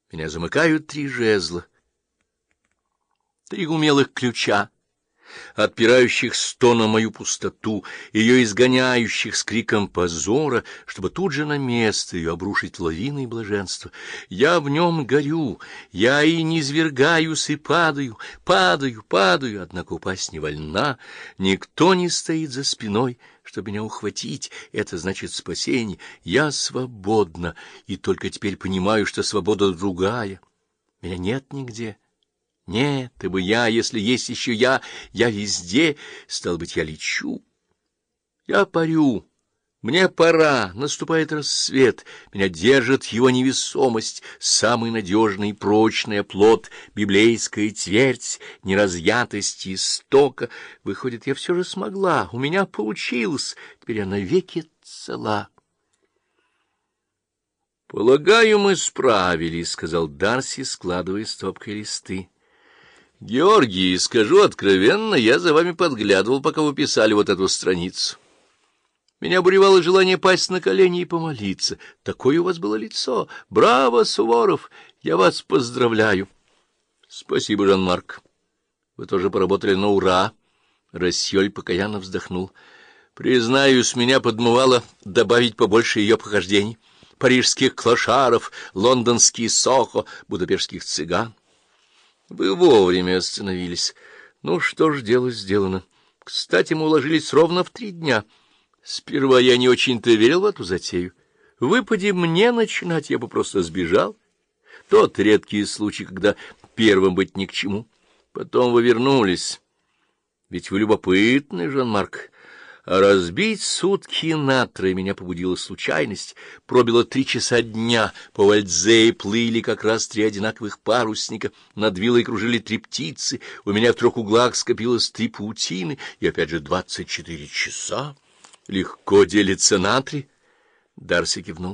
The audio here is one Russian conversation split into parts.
Меня замыкают 3 жезла, 3 умелых ключа, отпирающих стоном мою пустоту, ее изгоняющих с криком позора, чтобы тут же на место ее обрушить лавиной блаженства. Я в нем горю, я и низвергаюсь, и падаю, падаю, однако упасть не вольна. Никто не стоит за спиной, чтобы меня ухватить. Это значит спасение. Я свободна, и только теперь понимаю, что свобода другая. Меня нет нигде. Нет, ибо я, если есть еще я везде, стало быть, я лечу, я парю, мне пора, наступает рассвет, меня держит его невесомость, самый надежный и прочный оплот, библейская твердь, неразъятость истока. Выходит, я все же смогла, у меня получилось, теперь я навеки цела. — Полагаю, мы справились, — сказал Дарси, складывая стопкой листы. — Георгий, скажу откровенно, я за вами подглядывал, пока вы писали вот эту страницу. Меня буревало желание пасть на колени и помолиться. Такое у вас было лицо. Браво, Суворов! Я вас поздравляю. — Спасибо, Жан-Марк. Вы тоже поработали на ура. Рассёль покаянно вздохнул. Признаюсь, меня подмывало добавить побольше ее похождений. Парижских клошаров, лондонских сохо, будапештских цыган. Вы вовремя остановились. Ну что ж, дело сделано. Кстати, мы уложились ровно в 3 дня. Сперва я не очень-то верил в эту затею. Выпади мне начинать, я бы просто сбежал. Тот редкий случай, когда первым быть ни к чему. Потом вы вернулись. Ведь вы любопытный, Жан-Марк. А разбить сутки на 3 меня побудила случайность. Пробило 3 часа дня, по Вальдзее плыли как раз 3 одинаковых парусника, над виллой кружили 3 птицы, у меня в 3 углах скопилось 3 паутины, и опять же 24 часа. Легко делится на 3. Дарси кивнул.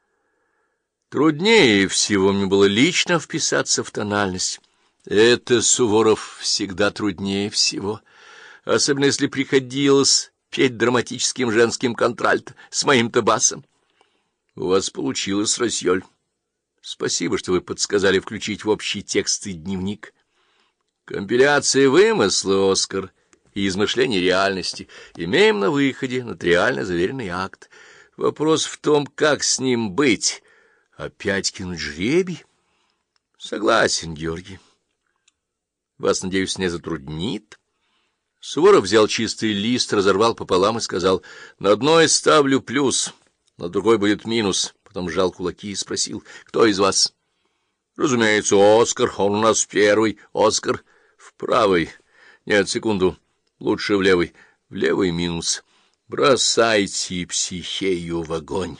Труднее всего мне было лично вписаться в тональность. Это, Суворов, всегда труднее всего, особенно если приходилось петь драматическим женским контральто с моим-то басом. У вас получилось, Рассёль. Спасибо, что вы подсказали включить в общий текст и дневник. Компиляция вымысла, Оскар, и измышления реальности. Имеем на выходе нотариально заверенный акт. Вопрос в том, как с ним быть. Опять кинуть жребий? Согласен, Георгий. Вас, надеюсь, не затруднит? Суворов взял чистый лист, разорвал пополам и сказал: на одной ставлю плюс, на другой будет минус. Потом сжал кулаки и спросил: кто из вас? Разумеется, Оскар, он у нас первый. Оскар в правой. Нет, секунду, лучше в левой. В левой минус. Бросайте психею в огонь.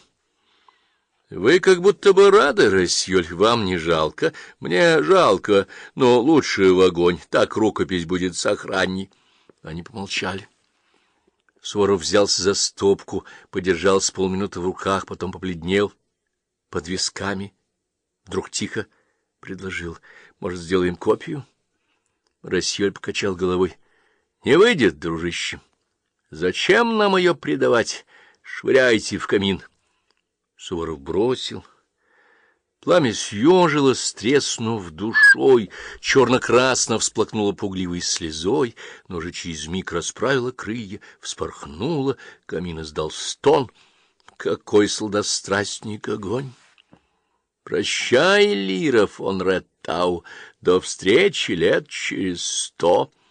Вы как будто бы рады, Рассёль, вам не жалко? Мне жалко, но лучше в огонь, так рукопись будет сохранней. Они помолчали. Суворов взялся за стопку, подержал с полминуты в руках, потом побледнел под висками. Вдруг тихо предложил: может, сделаем копию? Рассёль покачал головой. Не выйдет, дружище. Зачем нам ее предавать? Швыряйте в камин. Суворов бросил. Пламя съежилось, треснув душой, черно-красно всплакнуло пугливой слезой, но же через миг расправило крылья, вспорхнуло, камин издал стон. Какой сладострастник огонь! Прощай, Лира фон Реттау, до встречи лет через 100.